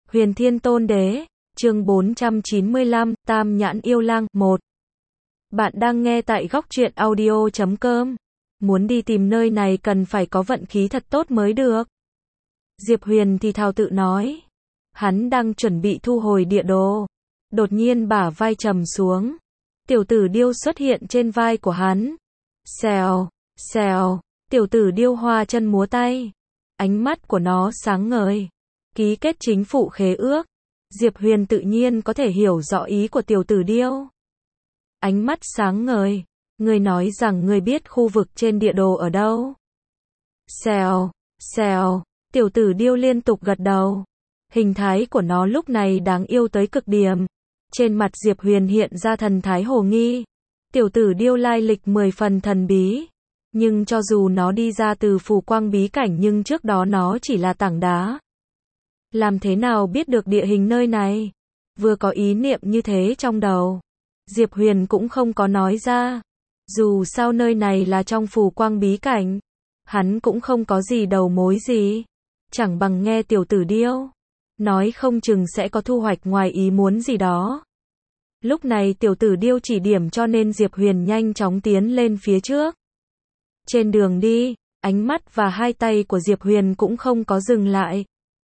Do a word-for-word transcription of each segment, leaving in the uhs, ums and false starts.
Huyền Thiên Tôn Đế, chương bốn trăm chín mươi lăm, Tam Nhãn Yêu Lang, một. Bạn đang nghe tại góc truyện audio chấm com. Muốn đi tìm nơi này cần phải có vận khí thật tốt mới được. Diệp Huyền thì thào tự nói. Hắn đang chuẩn bị thu hồi địa đồ. Đột nhiên bả vai trầm xuống. Tiểu tử điêu xuất hiện trên vai của hắn. Xèo, xèo, tiểu tử điêu hoa chân múa tay. Ánh mắt của nó sáng ngời. Ký kết chính phủ khế ước. Diệp Huyền tự nhiên có thể hiểu rõ ý của tiểu tử điêu. Ánh mắt sáng ngời. Người nói rằng người biết khu vực trên địa đồ ở đâu. Xèo, xèo, tiểu tử điêu liên tục gật đầu. Hình thái của nó lúc này đáng yêu tới cực điểm. Trên mặt Diệp Huyền hiện ra thần thái hồ nghi. Tiểu tử điêu lai lịch mười phần thần bí. Nhưng cho dù nó đi ra từ phù quang bí cảnh nhưng trước đó nó chỉ là tảng đá. Làm thế nào biết được địa hình nơi này? Vừa có ý niệm như thế trong đầu. Diệp Huyền cũng không có nói ra. Dù sao nơi này là trong phù quang bí cảnh. Hắn cũng không có gì đầu mối gì. Chẳng bằng nghe tiểu tử điêu. Nói không chừng sẽ có thu hoạch ngoài ý muốn gì đó. Lúc này tiểu tử điêu chỉ điểm cho nên Diệp Huyền nhanh chóng tiến lên phía trước. Trên đường đi, ánh mắt và hai tay của Diệp Huyền cũng không có dừng lại.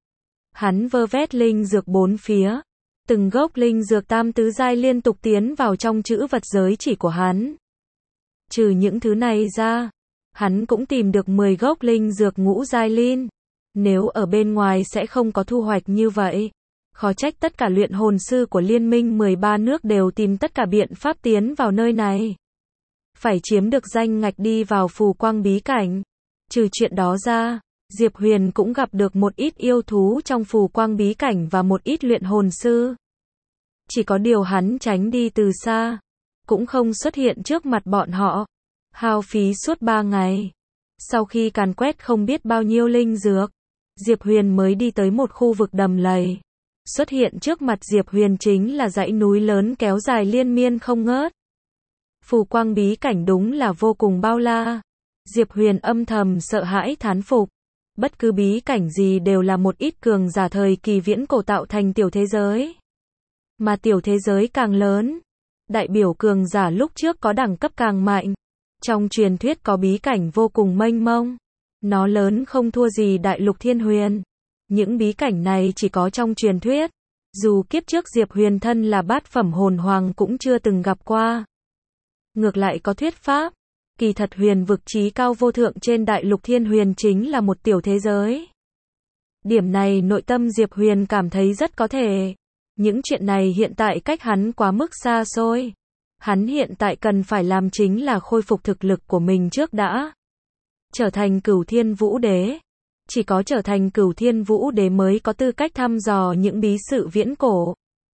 Hắn vơ vét linh dược bốn phía. Từng gốc linh dược tam tứ giai liên tục tiến vào trong chữ vật giới chỉ của hắn. Trừ những thứ này ra, hắn cũng tìm được mười gốc linh dược ngũ giai linh. Nếu ở bên ngoài sẽ không có thu hoạch như vậy. Khó trách tất cả luyện hồn sư của liên minh mười ba nước đều tìm tất cả biện pháp tiến vào nơi này. Phải chiếm được danh ngạch đi vào phù quang bí cảnh. Trừ chuyện đó ra, Diệp Huyền cũng gặp được một ít yêu thú trong phù quang bí cảnh và một ít luyện hồn sư. Chỉ có điều hắn tránh đi từ xa, cũng không xuất hiện trước mặt bọn họ. Hao phí suốt ba ngày. Sau khi càn quét không biết bao nhiêu linh dược, Diệp Huyền mới đi tới một khu vực đầm lầy. Xuất hiện trước mặt Diệp Huyền chính là dãy núi lớn kéo dài liên miên không ngớt. Phù quang bí cảnh đúng là vô cùng bao la. Diệp Huyền âm thầm sợ hãi thán phục. Bất cứ bí cảnh gì đều là một ít cường giả thời kỳ viễn cổ tạo thành tiểu thế giới. Mà tiểu thế giới càng lớn, đại biểu cường giả lúc trước có đẳng cấp càng mạnh. Trong truyền thuyết có bí cảnh vô cùng mênh mông. Nó lớn không thua gì đại lục thiên huyền. Những bí cảnh này chỉ có trong truyền thuyết. Dù kiếp trước Diệp Huyền thân là bát phẩm hồn hoàng cũng chưa từng gặp qua. Ngược lại có thuyết pháp. Kỳ thật huyền vực chí cao vô thượng trên đại lục thiên huyền chính là một tiểu thế giới. Điểm này nội tâm Diệp Huyền cảm thấy rất có thể. Những chuyện này hiện tại cách hắn quá mức xa xôi. Hắn hiện tại cần phải làm chính là khôi phục thực lực của mình trước đã. Trở thành cửu thiên vũ đế. Chỉ có trở thành cửu thiên vũ đế mới có tư cách thăm dò những bí sự viễn cổ.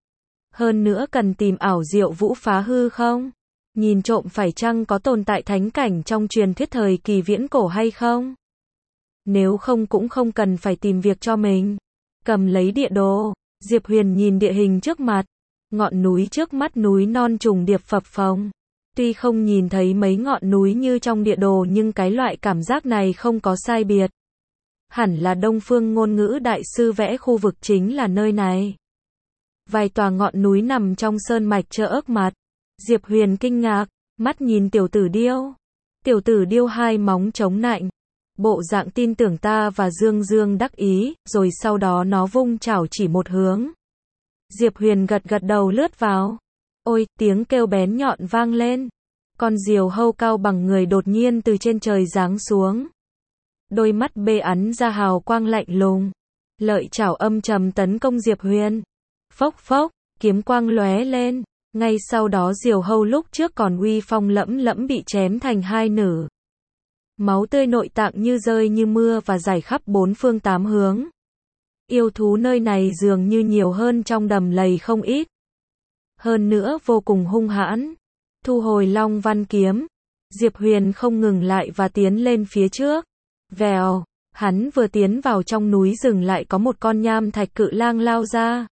Hơn nữa cần tìm ảo diệu vũ phá hư không? Nhìn trộm phải chăng có tồn tại thánh cảnh trong truyền thuyết thời kỳ viễn cổ hay không? Nếu không cũng không cần phải tìm việc cho mình. Cầm lấy địa đồ, Diệp Huyền nhìn địa hình trước mặt. Ngọn núi trước mắt núi non trùng điệp phập phồng. Tuy không nhìn thấy mấy ngọn núi như trong địa đồ nhưng cái loại cảm giác này không có sai biệt. Hẳn là Đông Phương ngôn ngữ đại sư vẽ khu vực chính là nơi này. Vài tòa ngọn núi nằm trong sơn mạch chợ ớt mặt. Diệp Huyền kinh ngạc, mắt nhìn tiểu tử điêu. Tiểu tử điêu hai móng chống nạnh. Bộ dạng tin tưởng ta và dương dương đắc ý, rồi sau đó nó vung chảo chỉ một hướng. Diệp Huyền gật gật đầu lướt vào. Ôi, tiếng kêu bén nhọn vang lên. Con diều hâu cao bằng người đột nhiên từ trên trời giáng xuống. Đôi mắt bê ắn ra hào quang lạnh lùng. Lợi chảo âm trầm tấn công Diệp Huyền. Phốc phốc, kiếm quang lóe lên. Ngay sau đó diều hâu lúc trước còn uy phong lẫm lẫm bị chém thành hai nửa. Máu tươi nội tạng như rơi như mưa và rải khắp bốn phương tám hướng. Yêu thú nơi này dường như nhiều hơn trong đầm lầy không ít. Hơn nữa vô cùng hung hãn. Thu hồi Long Văn kiếm. Diệp Huyền không ngừng lại và tiến lên phía trước. Vèo, hắn vừa tiến vào trong núi rừng lại có một con nham thạch cự lang lao ra.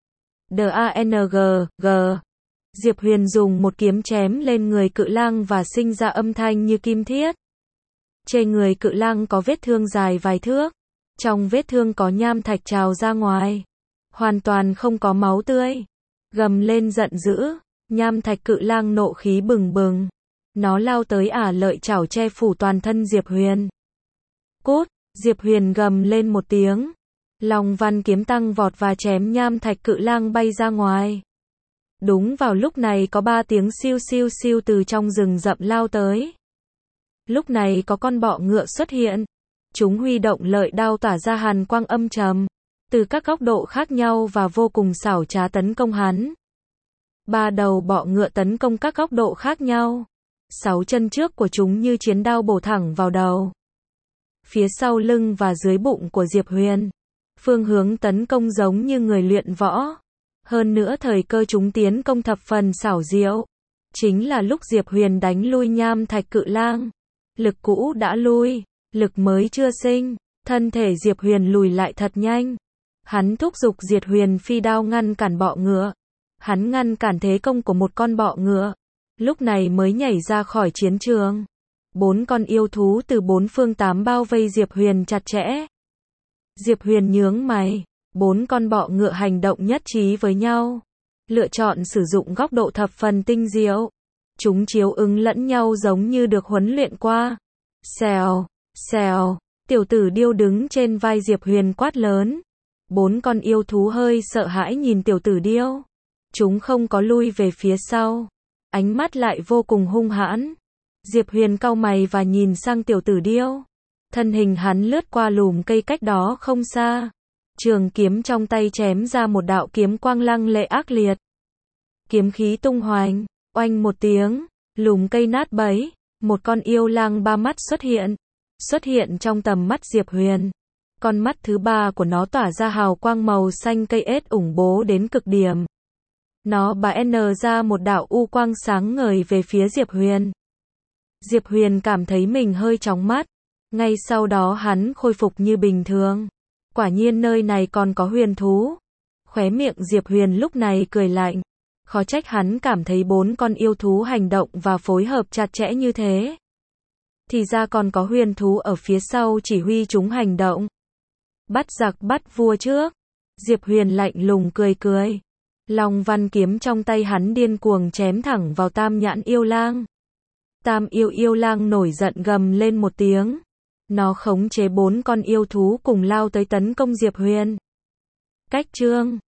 D-A-N-G, G. Diệp Huyền dùng một kiếm chém lên người cự lang và sinh ra âm thanh như kim thiết. Trên người cự lang có vết thương dài vài thước. Trong vết thương có nham thạch trào ra ngoài. hoàn toàn không có máu tươi. Gầm lên giận dữ, nham thạch cự lang nộ khí bừng bừng. Nó lao tới ả lợi chảo che phủ toàn thân Diệp Huyền. Cút, Diệp Huyền gầm lên một tiếng. Long văn kiếm tăng vọt và chém nham thạch cự lang bay ra ngoài. Đúng vào lúc này có ba tiếng siêu siêu siêu từ trong rừng rậm lao tới. Lúc này có con bọ ngựa xuất hiện. Chúng huy động lợi đao tỏa ra hàn quang âm trầm, từ các góc độ khác nhau và vô cùng xảo trá tấn công hắn. Ba đầu bọ ngựa tấn công các góc độ khác nhau. Sáu chân trước của chúng như chiến đao bổ thẳng vào đầu. Phía sau lưng và dưới bụng của Diệp Huyền. Phương hướng tấn công giống như người luyện võ. Hơn nữa thời cơ chúng tiến công thập phần xảo diệu. Chính là lúc Diệp Huyền đánh lui nham thạch cự lang. Lực cũ đã lui, lực mới chưa sinh. Thân thể Diệp Huyền lùi lại thật nhanh. Hắn thúc giục Diệp Huyền phi đao ngăn cản bọ ngựa. Hắn ngăn cản thế công của một con bọ ngựa. Lúc này mới nhảy ra khỏi chiến trường. Bốn con yêu thú từ bốn phương tám bao vây Diệp Huyền chặt chẽ. Diệp Huyền nhướng mày. Bốn con bọ ngựa hành động nhất trí với nhau. Lựa chọn sử dụng góc độ thập phần tinh diệu. Chúng chiếu ứng lẫn nhau giống như được huấn luyện qua. Xèo, xèo. Tiểu tử điêu đứng trên vai Diệp Huyền quát lớn. Bốn con yêu thú hơi sợ hãi nhìn tiểu tử điêu. Chúng không có lui về phía sau. Ánh mắt lại vô cùng hung hãn. Diệp Huyền cau mày và nhìn sang tiểu tử điêu. Thân hình hắn lướt qua lùm cây cách đó không xa. Trường kiếm trong tay chém ra một đạo kiếm quang lăng lệ ác liệt. Kiếm khí tung hoành, oanh một tiếng, lùm cây nát bấy. Một con yêu lang ba mắt xuất hiện. Xuất hiện trong tầm mắt Diệp Huyền. Con mắt thứ ba của nó tỏa ra hào quang màu xanh cây ết ủng bố đến cực điểm. Nó bắn ra một đạo u quang sáng ngời về phía Diệp Huyền. Diệp Huyền cảm thấy mình hơi chóng mắt. Ngay sau đó hắn khôi phục như bình thường. Quả nhiên nơi này còn có huyền thú. Khóe miệng Diệp Huyền lúc này cười lạnh. Khó trách hắn cảm thấy bốn con yêu thú hành động và phối hợp chặt chẽ như thế. Thì ra còn có huyền thú ở phía sau chỉ huy chúng hành động. Bắt giặc bắt vua trước. Diệp Huyền lạnh lùng cười cười. Long văn kiếm trong tay hắn điên cuồng chém thẳng vào tam nhãn yêu lang. Tam yêu yêu lang nổi giận gầm lên một tiếng. Nó khống chế bốn con yêu thú cùng lao tới tấn công Diệp Huyền. Cách chương